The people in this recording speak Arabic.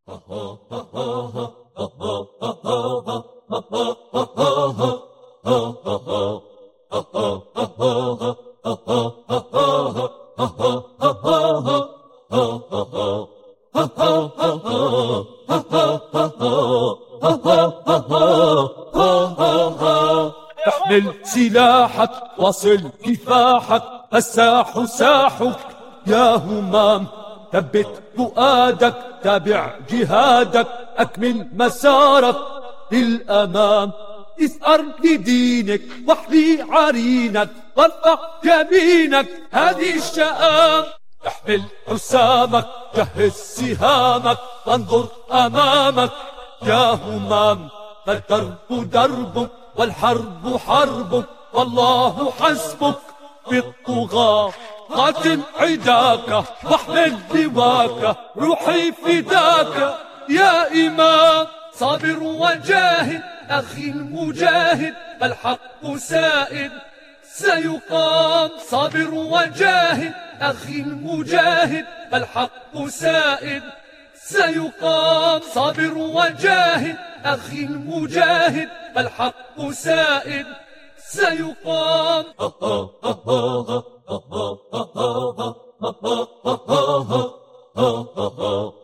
احمل سلاحك واصل كفاحك، الساح ساحك يا همام. ثبت فؤادك تابع جهادك، أكمل مسارك للأمام. اسأر لدينك واحمي عرينك، وارفع جبينك هذه الشآم. احمل حسامك جهز سهامك، وانظر أمامك يا همام. فالدرب دربك والحرب حربك، والله حسبك بالطغاة. قاتل عداك واحمل لواك، روحي فداك يا إمام. صابر وجاهد أخي المجاهد، فالحق سائد سيقام. صابر وجاهد أخي المجاهد، فالحق سائد سيقام. صابر وجاهد أخي المجاهد، فالحق سائد سيقام.